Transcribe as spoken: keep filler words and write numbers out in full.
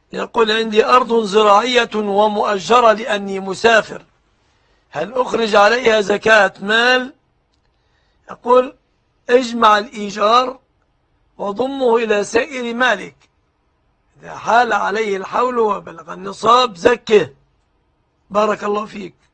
يقول عندي أرض زراعية ومؤجرة لأني مسافر، هل أخرج عليها زكاة مال؟ يقول اجمع الإيجار وضمه إلى سائر مالك، إذا حال عليه الحول وبلغ النصاب زكه. بارك الله فيك.